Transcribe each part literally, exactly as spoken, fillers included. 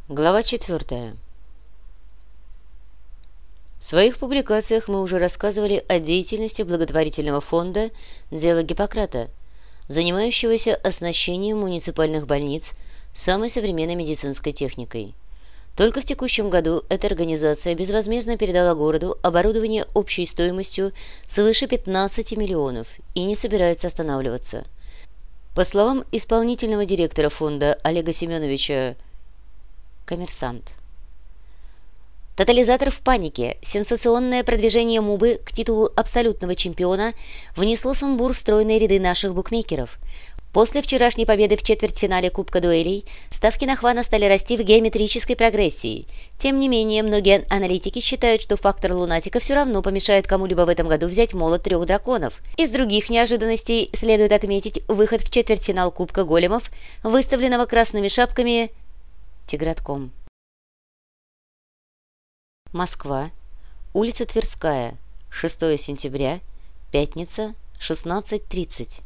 Глава четвертая. В своих публикациях мы уже рассказывали о деятельности благотворительного фонда «Дело Гиппократа», занимающегося оснащением муниципальных больниц самой современной медицинской техникой. Только в текущем году эта организация безвозмездно передала городу оборудование общей стоимостью свыше пятнадцати миллионов и не собирается останавливаться. По словам исполнительного директора фонда Олега Семеновича «Коммерсант». Тотализатор в панике. Сенсационное продвижение Мубы к титулу абсолютного чемпиона внесло сумбур в стройные ряды наших букмекеров. После вчерашней победы в четвертьфинале Кубка дуэлей ставки на Хвана стали расти в геометрической прогрессии. Тем не менее, многие аналитики считают, что фактор лунатика все равно помешает кому-либо в этом году взять молот трех драконов. Из других неожиданностей следует отметить выход в четвертьфинал Кубка големов, выставленного красными шапками Тигратком. Москва. Улица Тверская. шестое сентября. Пятница. шестнадцать тридцать.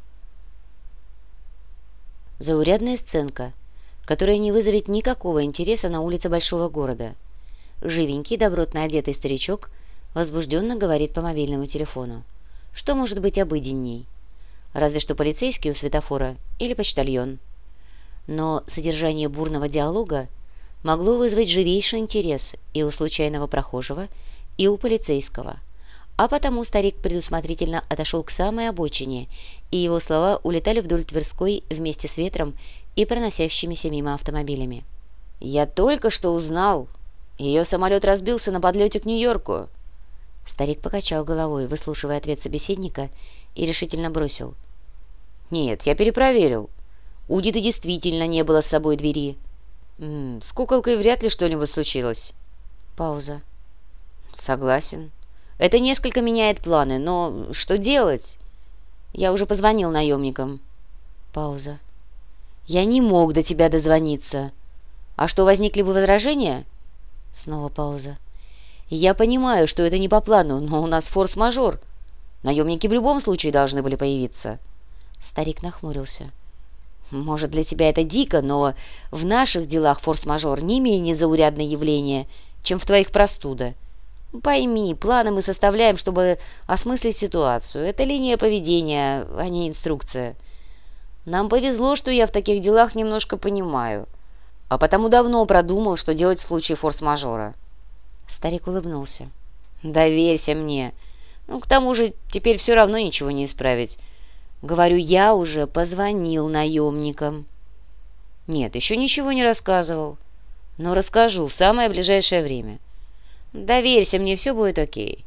Заурядная сценка, которая не вызовет никакого интереса на улице большого города. Живенький, добротно одетый старичок возбужденно говорит по мобильному телефону. Что может быть обыденней? Разве что полицейский у светофора или почтальон. Но содержание бурного диалога могло вызвать живейший интерес и у случайного прохожего, и у полицейского. А потому старик предусмотрительно отошел к самой обочине, и его слова улетали вдоль Тверской вместе с ветром и проносящимися мимо автомобилями. «Я только что узнал. Ее самолет разбился на подлете к Нью-Йорку». Старик покачал головой, выслушивая ответ собеседника, и решительно бросил. «Нет, я перепроверил. У Диты действительно не было с собой двери. М -м, с куколкой вряд ли что-нибудь случилось». Пауза. «Согласен. Это несколько меняет планы, но что делать? Я уже позвонил наемникам». Пауза. «Я не мог до тебя дозвониться. А что, возникли бы возражения?» Снова пауза. «Я понимаю, что это не по плану, но у нас форс-мажор. Наемники в любом случае должны были появиться». Старик нахмурился. «Может, для тебя это дико, но в наших делах форс-мажор не менее заурядное явление, чем в твоих простуда. Пойми, планы мы составляем, чтобы осмыслить ситуацию. Это линия поведения, а не инструкция. Нам повезло, что я в таких делах немножко понимаю, а потому давно продумал, что делать в случае форс-мажора». Старик улыбнулся. «Доверься мне. Ну, к тому же теперь все равно ничего не исправить. Говорю, я уже позвонил наемникам». «Нет, еще ничего не рассказывал. Но расскажу в самое ближайшее время. Доверься мне, все будет окей».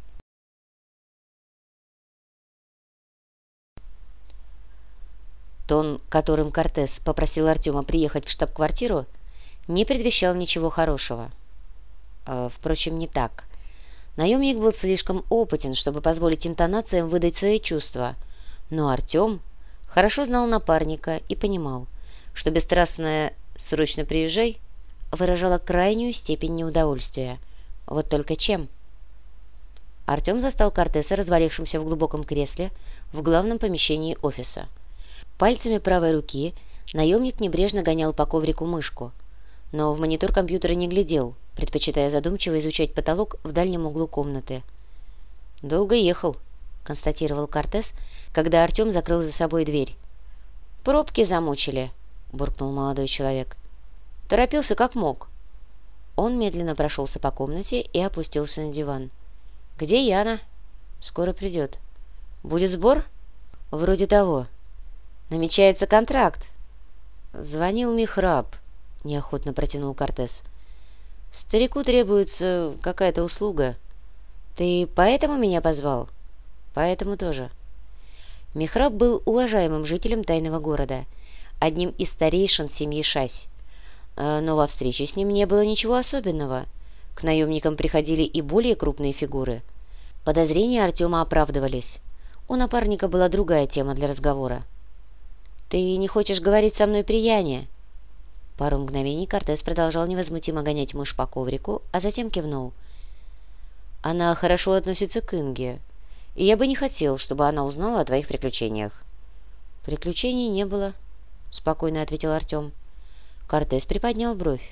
Тон, которым Кортес попросил Артема приехать в штаб-квартиру, не предвещал ничего хорошего. А, впрочем, не так. Наемник был слишком опытен, чтобы позволить интонациям выдать свои чувства, но Артем хорошо знал напарника и понимал, что бесстрастное «срочно приезжай» выражало крайнюю степень неудовольствия. Вот только чем? Артем застал Кортеса, развалившимся в глубоком кресле в главном помещении офиса. Пальцами правой руки наемник небрежно гонял по коврику мышку, но в монитор компьютера не глядел, предпочитая задумчиво изучать потолок в дальнем углу комнаты. «Долго ехал», — констатировал Кортес, когда Артем закрыл за собой дверь. «Пробки замучили», — буркнул молодой человек. «Торопился как мог». Он медленно прошелся по комнате и опустился на диван. «Где Яна?» «Скоро придет». «Будет сбор?» «Вроде того». «Намечается контракт». «Звонил Михраб», — неохотно протянул Кортес. «Старику требуется какая-то услуга. Ты поэтому меня позвал?» «Поэтому тоже». Михраб был уважаемым жителем тайного города, одним из старейшин семьи Шась. Но во встрече с ним не было ничего особенного. К наемникам приходили и более крупные фигуры. Подозрения Артема оправдывались. У напарника была другая тема для разговора. «Ты не хочешь говорить со мной при Яне?» Пару мгновений Кортес продолжал невозмутимо гонять мышь по коврику, а затем кивнул. «Она хорошо относится к Инге, и я бы не хотел, чтобы она узнала о твоих приключениях». «Приключений не было», — спокойно ответил Артем. Кортес приподнял бровь.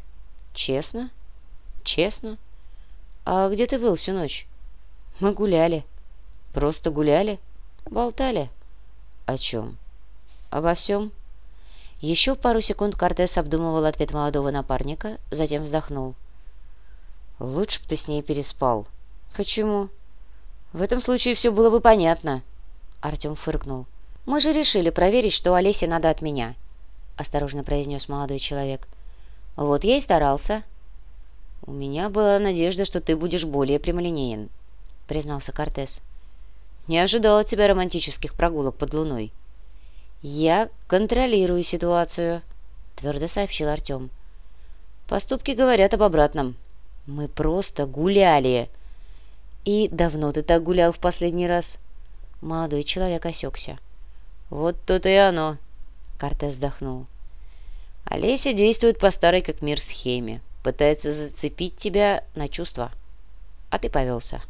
Честно? Честно? А где ты был всю ночь? Мы гуляли. Просто гуляли? Болтали? О чем? Обо всем? Еще пару секунд Кортес обдумывал ответ молодого напарника, затем вздохнул. Лучше бы ты с ней переспал. Почему? В этом случае все было бы понятно. Артем фыркнул. Мы же решили проверить, что Олесе надо от меня, осторожно произнес молодой человек. Вот я и старался. У меня была надежда, что ты будешь более прямолинеен, признался Кортес. Не ожидал от тебя романтических прогулок под луной. Я контролирую ситуацию, твердо сообщил Артем. Поступки говорят об обратном. Мы просто гуляли. И давно ты так гулял в последний раз? Молодой человек осекся. Вот то-то и оно, Кортес вздохнул. Олеся действует по старой как мир схеме. Пытается зацепить тебя на чувства. А ты повелся.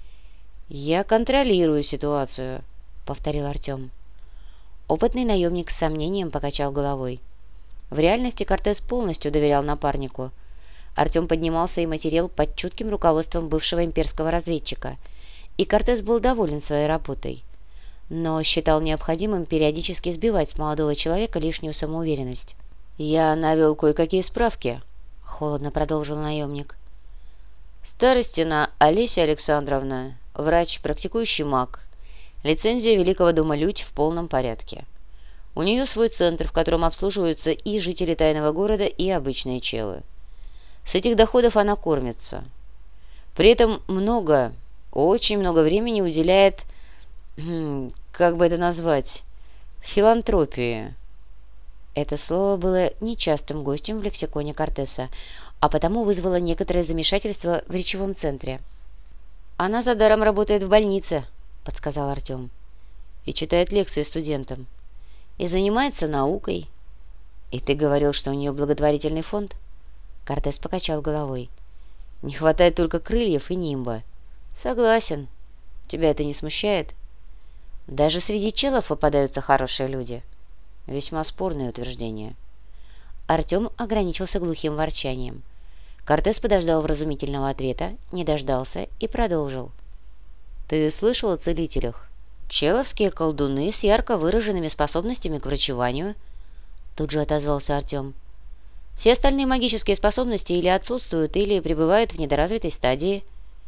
Я контролирую ситуацию, повторил Артем. Опытный наемник с сомнением покачал головой. В реальности Кортес полностью доверял напарнику. Артем поднимался и материал под чутким руководством бывшего имперского разведчика, и Кортес был доволен своей работой, но считал необходимым периодически сбивать с молодого человека лишнюю самоуверенность. «Я навел кое-какие справки», — холодно продолжил наемник. «Старостина Олеся Александровна, врач, практикующий маг. Лицензия Великого дома Людь в полном порядке. У нее свой центр, в котором обслуживаются и жители тайного города, и обычные челы. С этих доходов она кормится. При этом много, очень много времени уделяет, как бы это назвать, филантропии». Это слово было нечастым гостем в лексиконе Кортеса, а потому вызвало некоторое замешательство в речевом центре. «Она за даром работает в больнице», — подсказал Артем. «И читает лекции студентам. И занимается наукой. И ты говорил, что у нее благотворительный фонд?» Кортес покачал головой. «Не хватает только крыльев и нимба». «Согласен. Тебя это не смущает?» «Даже среди челов попадаются хорошие люди». Весьма спорное утверждение. Артем ограничился глухим ворчанием. Кортес подождал вразумительного ответа, не дождался и продолжил. «Ты слышал о целителях? Человские колдуны с ярко выраженными способностями к врачеванию?» Тут же отозвался Артем. «Все остальные магические способности или отсутствуют, или пребывают в недоразвитой стадии».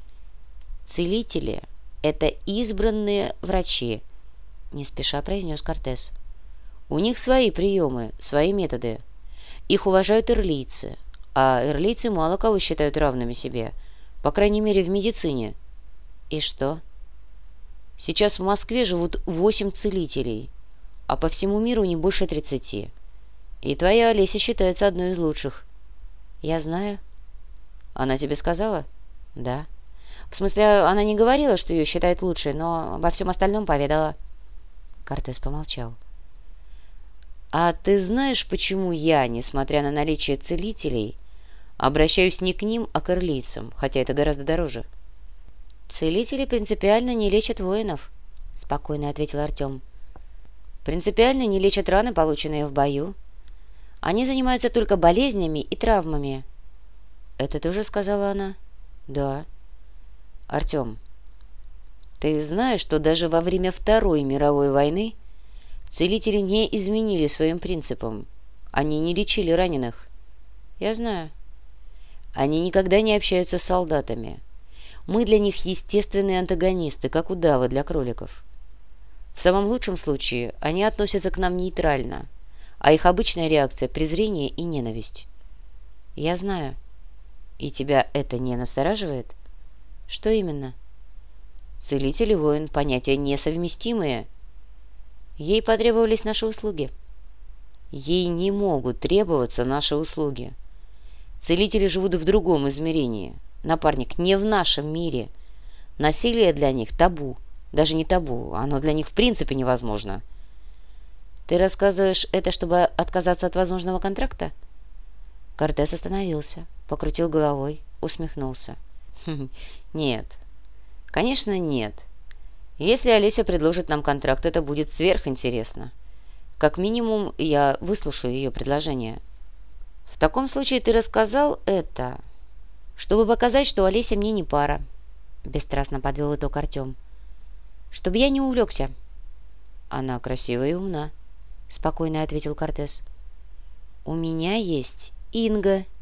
«Целители — это избранные врачи», — не спеша произнес Кортес. «У них свои приемы, свои методы. Их уважают ирлийцы, а ирлийцы мало кого считают равными себе, по крайней мере в медицине». «И что?» «Сейчас в Москве живут восемь целителей, а по всему миру не больше тридцати. И твоя Олеся считается одной из лучших». «Я знаю». «Она тебе сказала?» «Да». «В смысле, она не говорила, что ее считает лучшей, но обо всем остальном поведала». Кортес помолчал. «А ты знаешь, почему я, несмотря на наличие целителей, обращаюсь не к ним, а к ирлийцам, хотя это гораздо дороже?» «Целители принципиально не лечат воинов», — спокойно ответил Артем. «Принципиально не лечат раны, полученные в бою. Они занимаются только болезнями и травмами». «Это ты уже сказала она?» «Да». «Артем, ты знаешь, что даже во время Второй мировой войны целители не изменили своим принципам. Они не лечили раненых?» «Я знаю». «Они никогда не общаются с солдатами. Мы для них естественные антагонисты, как удавы для кроликов. В самом лучшем случае они относятся к нам нейтрально, а их обычная реакция — презрение и ненависть». «Я знаю». «И тебя это не настораживает?» «Что именно?» «Целитель и воин — понятия несовместимые. Ей потребовались наши услуги». «Ей не могут требоваться наши услуги. Целители живут в другом измерении. Напарник, не в нашем мире. Насилие для них табу. Даже не табу, оно для них в принципе невозможно». «Ты рассказываешь это, чтобы отказаться от возможного контракта?» Кортес остановился, покрутил головой, усмехнулся. «Нет. Конечно, нет. Если Олеся предложит нам контракт, это будет сверхинтересно. Как минимум, я выслушаю ее предложение». «В В таком случае ты рассказал это, чтобы показать, что Олеся мне не пара, бесстрастно подвел итог Артем. Чтобы я не увлекся. Она красивая и умна, спокойно ответил Кортес. У меня есть Инга,